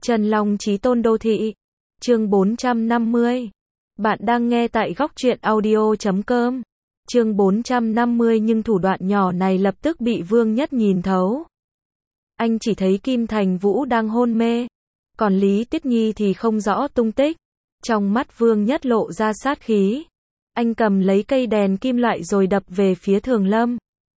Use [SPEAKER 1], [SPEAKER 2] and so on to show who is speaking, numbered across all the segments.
[SPEAKER 1] Trần Long Chí Tôn Đô Thị. Chương 450. Bạn đang nghe tại góc truyện audio.com. Chương 450 nhưng thủ đoạn nhỏ này lập tức bị Vương Nhất nhìn thấu. Anh chỉ thấy Kim Thành Vũ đang hôn mê, còn Lý Tiết Nhi thì không rõ tung tích. Trong mắt Vương Nhất lộ ra sát khí. Anh cầm lấy cây đèn kim loại rồi đập về phía Thường Lâm.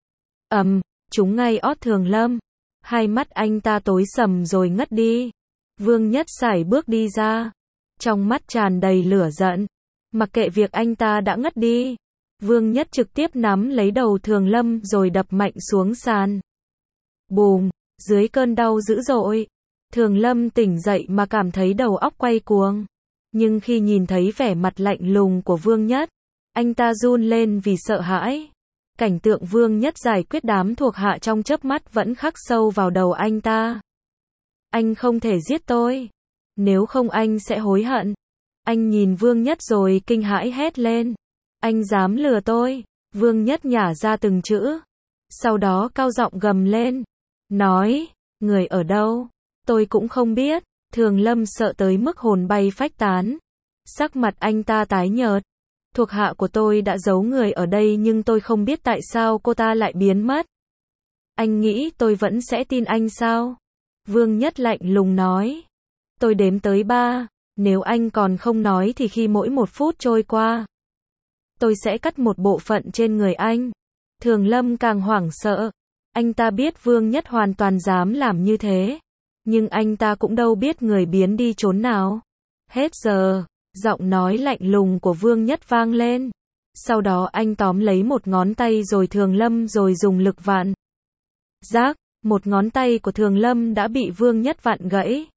[SPEAKER 1] Trúng ngay ót Thường Lâm. Hai mắt anh ta tối sầm rồi ngất đi. Vương Nhất sải bước đi ra, trong mắt tràn đầy lửa giận. Mặc kệ việc anh ta đã ngất đi, Vương Nhất trực tiếp nắm lấy đầu Thường Lâm rồi đập mạnh xuống sàn. Bùm, dưới cơn đau dữ dội, Thường Lâm tỉnh dậy mà cảm thấy đầu óc quay cuồng. Nhưng khi nhìn thấy vẻ mặt lạnh lùng của Vương Nhất, anh ta run lên vì sợ hãi. Cảnh tượng Vương Nhất giải quyết đám thuộc hạ trong chớp mắt vẫn khắc sâu vào đầu anh ta. Anh không thể giết tôi. Nếu không anh sẽ hối hận. Anh nhìn Vương Nhất rồi kinh hãi hét lên. Anh dám lừa tôi. Vương Nhất nhả ra từng chữ. Sau đó cao giọng gầm lên. Nói, người ở đâu? Tôi cũng không biết. Thường Lâm sợ tới mức hồn bay phách tán. Sắc mặt anh ta tái nhợt. Thuộc hạ của tôi đã giấu người ở đây nhưng tôi không biết tại sao cô ta lại biến mất. Anh nghĩ tôi vẫn sẽ tin anh sao? Vương Nhất lạnh lùng nói. Tôi đếm tới 3, nếu anh còn không nói thì khi mỗi 1 phút trôi qua, tôi sẽ cắt một bộ phận trên người anh. Thường Lâm càng hoảng sợ. Anh ta biết Vương Nhất hoàn toàn dám làm như thế. Nhưng anh ta cũng đâu biết người biến đi chốn nào. Hết giờ. Giọng nói lạnh lùng của Vương Nhất vang lên. Sau đó anh tóm lấy một ngón tay rồi Thường Lâm rồi dùng lực vặn. Rác, một ngón tay của Thường Lâm đã bị Vương Nhất vặn gãy.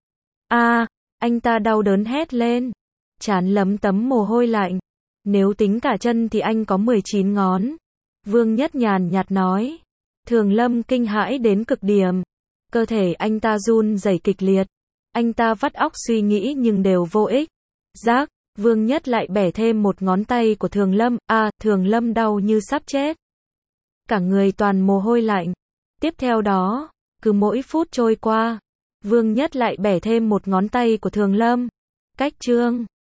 [SPEAKER 1] Anh ta đau đớn hét lên. Trán lấm tấm mồ hôi lạnh. Nếu tính cả chân thì anh có 19 ngón. Vương Nhất nhàn nhạt nói. Thường Lâm kinh hãi đến cực điểm. Cơ thể anh ta run rẩy kịch liệt. Anh ta vắt óc suy nghĩ nhưng đều vô ích. Rác, Vương Nhất lại bẻ thêm một ngón tay của Thường Lâm. Thường Lâm đau như sắp chết. Cả người toàn mồ hôi lạnh. Tiếp theo đó, cứ mỗi phút trôi qua, Vương Nhất lại bẻ thêm một ngón tay của Thường Lâm. Cách chương